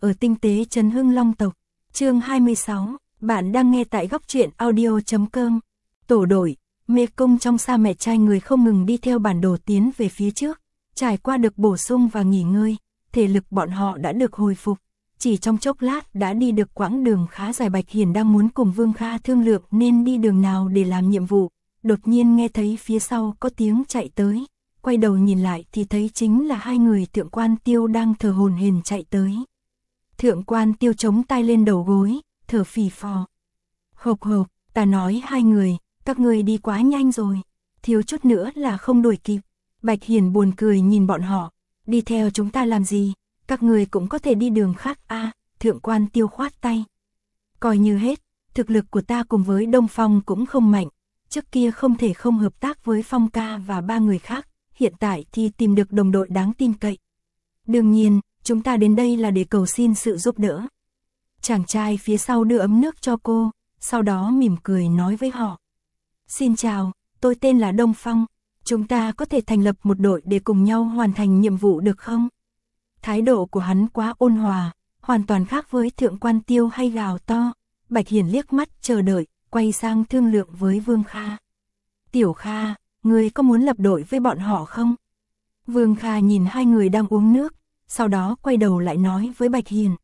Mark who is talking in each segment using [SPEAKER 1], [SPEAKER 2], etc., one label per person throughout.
[SPEAKER 1] ở tinh tế Trấn Hưng Long tộc. Chương 26, bạn đang nghe tại góc truyện audio.com. Tổ đội, mê cung trong sa mạc trai người không ngừng đi theo bản đồ tiến về phía trước, trải qua được bổ sung và nghỉ ngơi, thể lực bọn họ đã được hồi phục. Chỉ trong chốc lát đã đi được quãng đường khá dài. Bạch Hiền đang muốn cùng Vương Kha thương lượng nên đi đường nào để làm nhiệm vụ, đột nhiên nghe thấy phía sau có tiếng chạy tới, quay đầu nhìn lại thì thấy chính là hai người Thượng Quan Tiêu đang thở hổn hển chạy tới. Thượng Quan Tiêu chống tay lên đầu gối, thở phì phò. Hộc hộc, ta nói hai người, các người đi quá nhanh rồi, thiếu chút nữa là không đuổi kịp. Bạch Hiền buồn cười nhìn bọn họ, đi theo chúng ta làm gì, các người cũng có thể đi đường khác a. Thượng Quan Tiêu khoát tay. Coi như hết, thực lực của ta cùng với Đông Phong cũng không mạnh, trước kia không thể không hợp tác với Phong ca và ba người khác, hiện tại thì tìm được đồng đội đáng tin cậy. Đương nhiên, chúng ta đến đây là để cầu xin sự giúp đỡ. Chàng trai phía sau đưa ấm nước cho cô, sau đó mỉm cười nói với họ. Xin chào, tôi tên là Đông Phong, chúng ta có thể thành lập một đội để cùng nhau hoàn thành nhiệm vụ được không? Thái độ của hắn quá ôn hòa, hoàn toàn khác với Thượng Quan Tiêu hay gào to. Bạch Hiền liếc mắt chờ đợi, quay sang thương lượng với Vương Kha. Tiểu Kha, ngươi có muốn lập đội với bọn họ không? Vương Kha nhìn hai người đang uống nước, sau đó quay đầu lại nói với Bạch Hiền.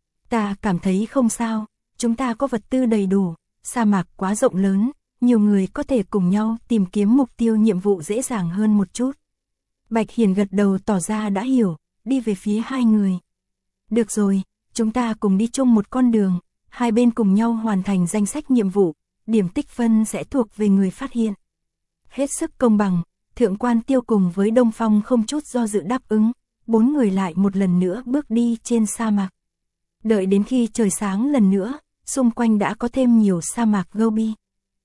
[SPEAKER 1] Ta cảm thấy không sao, chúng ta có vật tư đầy đủ, sa mạc quá rộng lớn, nhiều người có thể cùng nhau tìm kiếm mục tiêu nhiệm vụ dễ dàng hơn một chút. Bạch Hiền gật đầu tỏ ra đã hiểu, đi về phía hai người. Được rồi, chúng ta cùng đi chung một con đường, hai bên cùng nhau hoàn thành danh sách nhiệm vụ, điểm tích phân sẽ thuộc về người phát hiện. Hết sức công bằng, Thượng Quan Tiêu cùng với Đông Phong không chút do dự đáp ứng, bốn người lại một lần nữa bước đi trên sa mạc. Đợi đến khi trời sáng lần nữa, xung quanh đã có thêm nhiều sa mạc Gobi.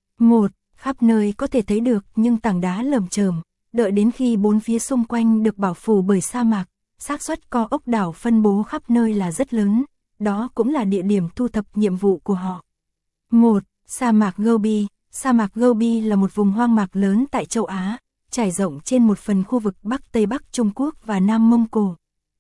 [SPEAKER 1] Khắp nơi có thể thấy được nhưng tảng đá lởm chởm, đợi đến khi bốn phía xung quanh được bảo phủ bởi sa mạc, xác suất có ốc đảo phân bố khắp nơi là rất lớn, đó cũng là địa điểm thu thập nhiệm vụ của họ. Sa mạc Gobi. Sa mạc Gobi là một vùng hoang mạc lớn tại châu Á, trải rộng trên một phần khu vực Bắc Tây Bắc Trung Quốc và Nam Mông Cổ.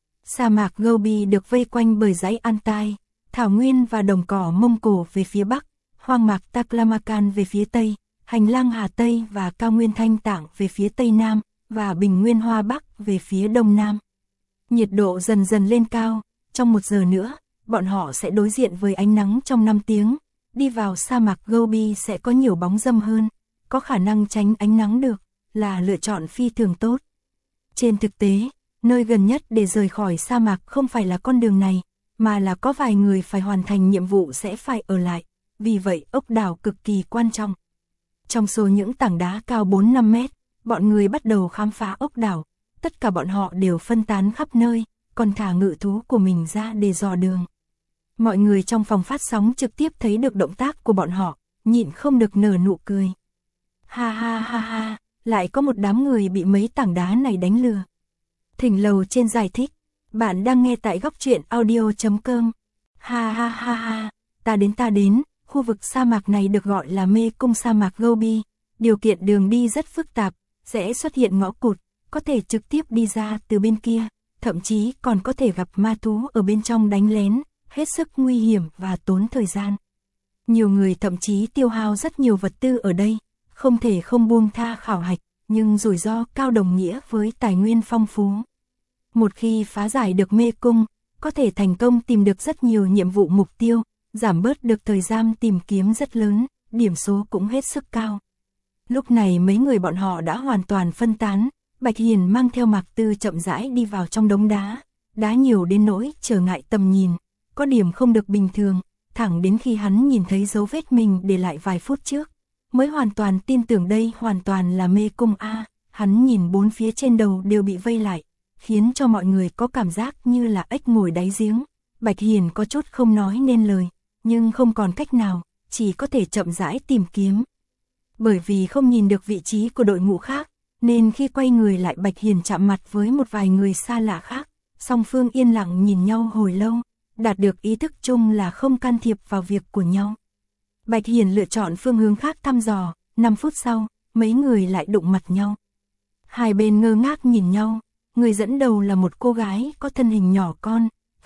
[SPEAKER 1] Sa mạc Gobi được vây quanh bởi dãy Altai, thảo nguyên và đồng cỏ Mông Cổ về phía Bắc, hoang mạc Taklamakan về phía Tây, hành lang Hà Tây và cao nguyên Thanh Tạng về phía Tây Nam, và bình nguyên Hoa Bắc về phía Đông Nam. Nhiệt độ dần dần lên cao, trong 1 giờ nữa, bọn họ sẽ đối diện với ánh nắng trong 5 tiếng. Đi vào sa mạc Gobi sẽ có nhiều bóng râm hơn, có khả năng tránh ánh nắng được, là lựa chọn phi thường tốt. Trên thực tế, nơi gần nhất để rời khỏi sa mạc không phải là con đường này, mà là có vài người phải hoàn thành nhiệm vụ sẽ phải ở lại, vì vậy ốc đảo cực kỳ quan trọng. Trong số những tảng đá cao 4-5 mét, bọn người bắt đầu khám phá ốc đảo, tất cả bọn họ đều phân tán khắp nơi, còn thả ngự thú của mình ra để dò đường. Mọi người trong phòng phát sóng trực tiếp thấy được động tác của bọn họ, nhịn không được nở nụ cười. Ha ha ha ha, lại có một đám người bị mấy tảng đá này đánh lừa. Thỉnh lầu trên giải thích, bạn đang nghe tại góc truyện audio.com. Ha ha ha ha, ta đến, khu vực sa mạc này được gọi là mê cung sa mạc Gobi, điều kiện đường đi rất phức tạp, sẽ xuất hiện ngõ cụt, có thể trực tiếp đi ra từ bên kia, thậm chí còn có thể gặp ma thú ở bên trong đánh lén. Hết sức nguy hiểm và tốn thời gian. Nhiều người thậm chí tiêu hao rất nhiều vật tư ở đây, không thể không buông tha khảo hạch, nhưng rủi ro cao đồng nghĩa với tài nguyên phong phú. Một khi phá giải được mê cung, có thể thành công tìm được rất nhiều nhiệm vụ mục tiêu, giảm bớt được thời gian tìm kiếm rất lớn, điểm số cũng hết sức cao. Lúc này mấy người bọn họ đã hoàn toàn phân tán, Bạch Hiền mang theo Mạc Tư chậm rãi đi vào trong đống đá nhiều đến nỗi trở ngại tầm nhìn. Có điểm không được bình thường, thẳng đến khi hắn nhìn thấy dấu vết mình để lại vài phút trước, mới hoàn toàn tin tưởng đây hoàn toàn là mê cung a. Hắn nhìn bốn phía trên đầu đều bị vây lại, khiến cho mọi người có cảm giác như là ếch ngồi đáy giếng. Bạch Hiền có chút không nói nên lời, nhưng không còn cách nào, chỉ có thể chậm rãi tìm kiếm. Bởi vì không nhìn được vị trí của đội ngũ khác, nên khi quay người lại Bạch Hiền chạm mặt với một vài người xa lạ khác, song phương yên lặng nhìn nhau hồi lâu. Đạt được ý thức chung là không can thiệp vào việc của nhau. Bạch Hiền lựa chọn phương hướng khác thăm dò, 5 phút sau, mấy người lại đụng mặt nhau. Hai bên ngơ ngác nhìn nhau, người dẫn đầu là một cô gái có thân hình nhỏ con,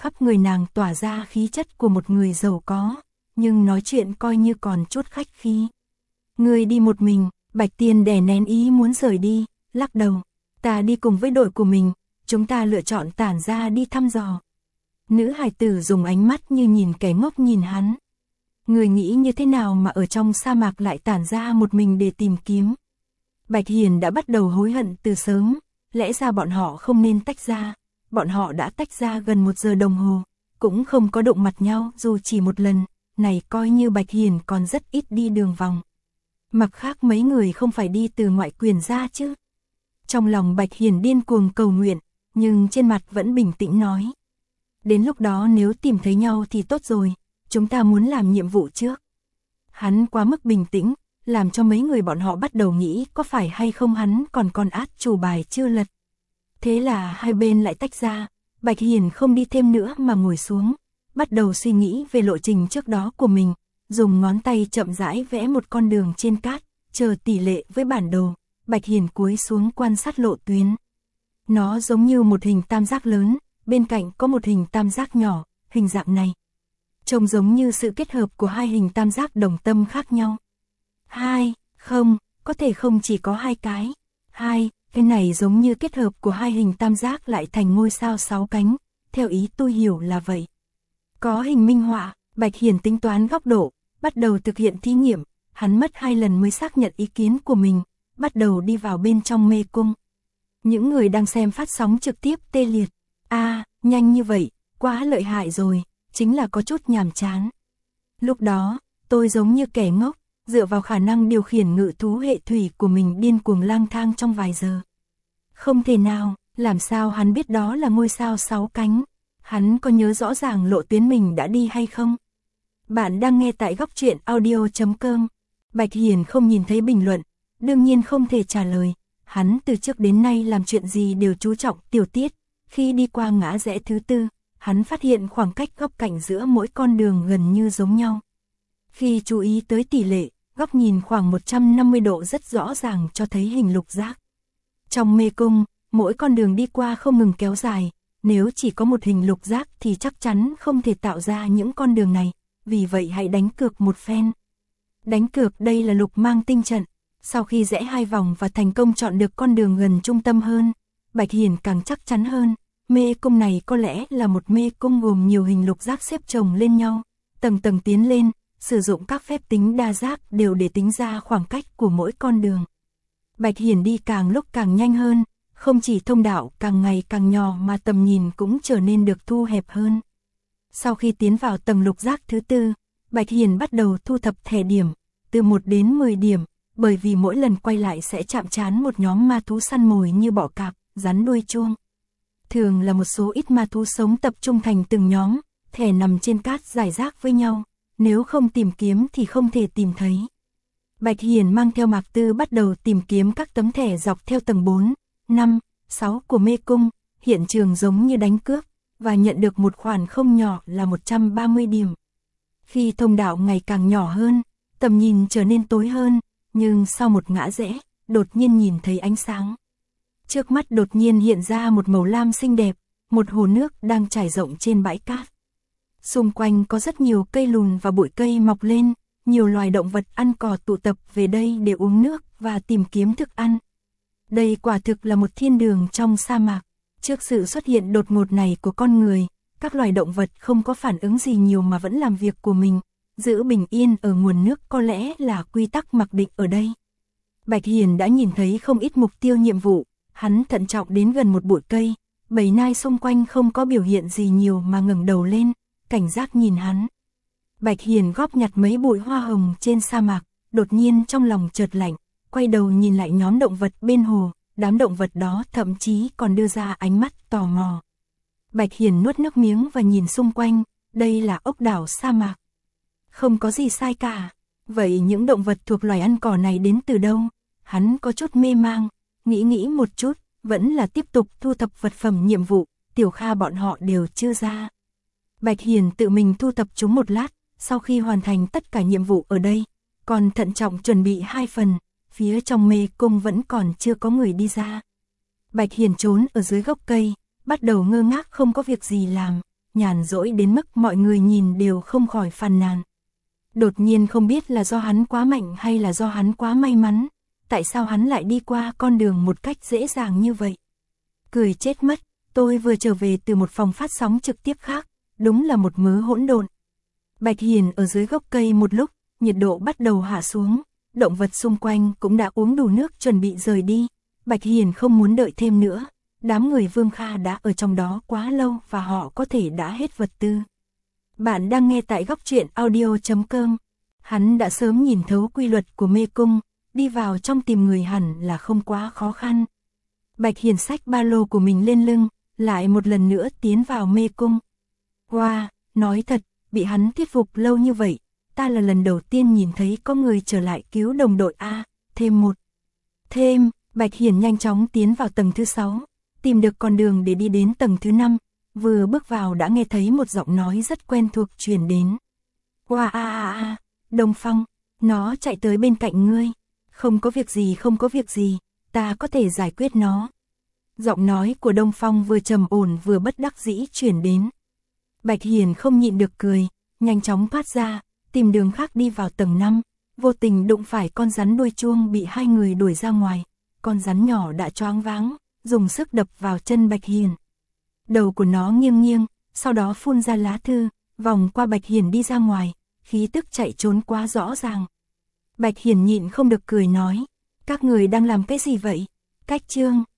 [SPEAKER 1] khắp người nàng tỏa ra khí chất của một người giàu có, nhưng nói chuyện coi như còn chút khách khí. Ngươi đi một mình, Bạch Tiên đè nén ý muốn rời đi, lắc đầu. Ta đi cùng với đội của mình, chúng ta lựa chọn tản ra đi thăm dò. Nữ hài tử dùng ánh mắt như nhìn kẻ ngốc nhìn hắn. Người nghĩ như thế nào mà ở trong sa mạc lại tản ra một mình để tìm kiếm. Bạch Hiền đã bắt đầu hối hận từ sớm, lẽ ra bọn họ không nên tách ra. Bọn họ đã tách ra gần 1 giờ đồng hồ, cũng không có đụng mặt nhau dù chỉ một lần, này coi như Bạch Hiền còn rất ít đi đường vòng. Mặc khác mấy người không phải đi từ ngoại quyền ra chứ. Trong lòng Bạch Hiền điên cuồng cầu nguyện, nhưng trên mặt vẫn bình tĩnh nói. Đến lúc đó nếu tìm thấy nhau thì tốt rồi, chúng ta muốn làm nhiệm vụ trước. Hắn quá mức bình tĩnh, làm cho mấy người bọn họ bắt đầu nghĩ có phải hay không hắn còn át chủ bài chưa lật. Thế là hai bên lại tách ra, Bạch Hiền không đi thêm nữa mà ngồi xuống, bắt đầu suy nghĩ về lộ trình trước đó của mình, dùng ngón tay chậm rãi vẽ một con đường trên cát, chờ tỷ lệ với bản đồ. Bạch Hiền cúi xuống quan sát lộ tuyến. Nó giống như một hình tam giác lớn, bên cạnh có một hình tam giác nhỏ, hình dạng này trông giống như sự kết hợp của hai hình tam giác đồng tâm khác nhau. Không, có thể không chỉ có hai cái. Cái này giống như kết hợp của hai hình tam giác lại thành ngôi sao 6 cánh, theo ý tôi hiểu là vậy. Có hình minh họa, Bạch Hiền tính toán góc độ, bắt đầu thực hiện thí nghiệm, hắn mất 2 lần mới xác nhận ý kiến của mình, bắt đầu đi vào bên trong mê cung. Những người đang xem phát sóng trực tiếp tê liệt. Nhanh như vậy, quá lợi hại rồi, chính là có chút nhàm chán. Lúc đó, tôi giống như kẻ ngốc, dựa vào khả năng điều khiển ngự thú hệ thủy của mình điên cuồng lang thang trong vài giờ. Không thể nào, làm sao hắn biết đó là ngôi sao 6 cánh? Hắn có nhớ rõ ràng lộ tuyến mình đã đi hay không? Bạn đang nghe tại góc truyện audio.com. Bạch Hiền không nhìn thấy bình luận, đương nhiên không thể trả lời. Hắn từ trước đến nay làm chuyện gì đều chú trọng tiểu tiết. Khi đi qua ngã rẽ thứ 4, hắn phát hiện khoảng cách góc cạnh giữa mỗi con đường gần như giống nhau. Khi chú ý tới tỷ lệ, góc nhìn khoảng 150 độ rất rõ ràng cho thấy hình lục giác. Trong mê cung, mỗi con đường đi qua không ngừng kéo dài, nếu chỉ có một hình lục giác thì chắc chắn không thể tạo ra những con đường này, vì vậy hãy đánh cược một phen. Đánh cược đây là lục mang tinh trận, sau khi rẽ 2 vòng và thành công chọn được con đường gần trung tâm hơn, Bạch Hiền càng chắc chắn hơn, mê cung này có lẽ là một mê cung gồm nhiều hình lục giác xếp chồng lên nhau, tầng tầng tiến lên, sử dụng các phép tính đa giác đều để tính ra khoảng cách của mỗi con đường. Bạch Hiền đi càng lúc càng nhanh hơn, không chỉ thông đạo càng ngày càng nhỏ mà tầm nhìn cũng trở nên được thu hẹp hơn. Sau khi tiến vào tầng lục giác thứ 4, Bạch Hiền bắt đầu thu thập thẻ điểm, từ 1 đến 10 điểm, bởi vì mỗi lần quay lại sẽ chạm trán một nhóm ma thú săn mồi như bọ cạp, rắn đuôi chuông. Thường là một số ít ma thú sống tập trung thành từng nhóm, thẻ nằm trên cát rải rác với nhau, nếu không tìm kiếm thì không thể tìm thấy. Bạch Hiền mang theo Mạc Tư bắt đầu tìm kiếm các tấm thẻ dọc theo tầng 4, 5, 6 của mê cung, hiện trường giống như đánh cướp, và nhận được một khoản không nhỏ là 130 điểm. Khi thông đạo ngày càng nhỏ hơn, tầm nhìn trở nên tối hơn, nhưng sau một ngã rẽ, đột nhiên nhìn thấy ánh sáng. Trước mắt đột nhiên hiện ra một màu lam xinh đẹp, một hồ nước đang trải rộng trên bãi cát. Xung quanh có rất nhiều cây lùn và bụi cây mọc lên, nhiều loài động vật ăn cỏ tụ tập về đây để uống nước và tìm kiếm thức ăn. Đây quả thực là một thiên đường trong sa mạc. Trước sự xuất hiện đột ngột này của con người, các loài động vật không có phản ứng gì nhiều mà vẫn làm việc của mình. Giữ bình yên ở nguồn nước có lẽ là quy tắc mặc định ở đây. Bạch Hiền đã nhìn thấy không ít mục tiêu nhiệm vụ, hắn thận trọng đến gần một bụi cây, bầy nai xung quanh không có biểu hiện gì nhiều mà ngẩng đầu lên, cảnh giác nhìn hắn. Bạch Hiền góp nhặt mấy bụi hoa hồng trên sa mạc, đột nhiên trong lòng chợt lạnh, quay đầu nhìn lại nhóm động vật bên hồ, đám động vật đó thậm chí còn đưa ra ánh mắt tò mò. Bạch Hiền nuốt nước miếng và nhìn xung quanh, đây là ốc đảo sa mạc. Không có gì sai cả, vậy những động vật thuộc loài ăn cỏ này đến từ đâu? Hắn có chút mê mang, nghĩ một chút, vẫn là tiếp tục thu thập vật phẩm nhiệm vụ, Tiểu Kha bọn họ đều chưa ra. Bạch Hiền tự mình thu thập chúng một lát, sau khi hoàn thành tất cả nhiệm vụ ở đây, còn thận trọng chuẩn bị 2 phần, phía trong mê cung vẫn còn chưa có người đi ra. Bạch Hiền trốn ở dưới gốc cây, bắt đầu ngơ ngác không có việc gì làm, nhàn rỗi đến mức mọi người nhìn đều không khỏi phàn nàn. Đột nhiên không biết là do hắn quá mạnh hay là do hắn quá may mắn, tại sao hắn lại đi qua con đường một cách dễ dàng như vậy. Cười chết mất, tôi vừa trở về từ một phòng phát sóng trực tiếp khác, đúng là một mớ hỗn độn. Bạch Hiền ở dưới gốc cây một lúc, nhiệt độ bắt đầu hạ xuống, động vật xung quanh cũng đã uống đủ nước chuẩn bị rời đi. Bạch Hiền không muốn đợi thêm nữa, đám người Vương Kha đã ở trong đó quá lâu và họ có thể đã hết vật tư. Bạn đang nghe tại góc truyện audio.com. Hắn đã sớm nhìn thấu quy luật của mê cung, đi vào trong tìm người hẳn là không quá khó khăn. Bạch Hiền xách ba lô của mình lên lưng, lại một lần nữa tiến vào mê cung. Wow, nói thật, bị hắn thuyết phục lâu như vậy, ta là lần đầu tiên nhìn thấy có người trở lại cứu đồng đội A, thêm, Bạch Hiền nhanh chóng tiến vào tầng thứ 6, tìm được con đường để đi đến tầng thứ 5, vừa bước vào đã nghe thấy một giọng nói rất quen thuộc truyền đến. Wow, Đông Phong, nó chạy tới bên cạnh ngươi, không có việc gì, ta có thể giải quyết nó. Giọng nói của Đông Phong vừa trầm ổn vừa bất đắc dĩ truyền đến. Bạch Hiền không nhịn được cười, nhanh chóng thoát ra, tìm đường khác đi vào tầng 5, vô tình đụng phải con rắn đuôi chuông bị hai người đuổi ra ngoài, con rắn nhỏ đã choáng váng, dùng sức đập vào chân Bạch Hiền. Đầu của nó nghiêng nghiêng, sau đó phun ra lá thư, vòng qua Bạch Hiền đi ra ngoài, khí tức chạy trốn quá rõ ràng. Bạch Hiền nhịn không được cười nói, các người đang làm cái gì vậy? Cách chương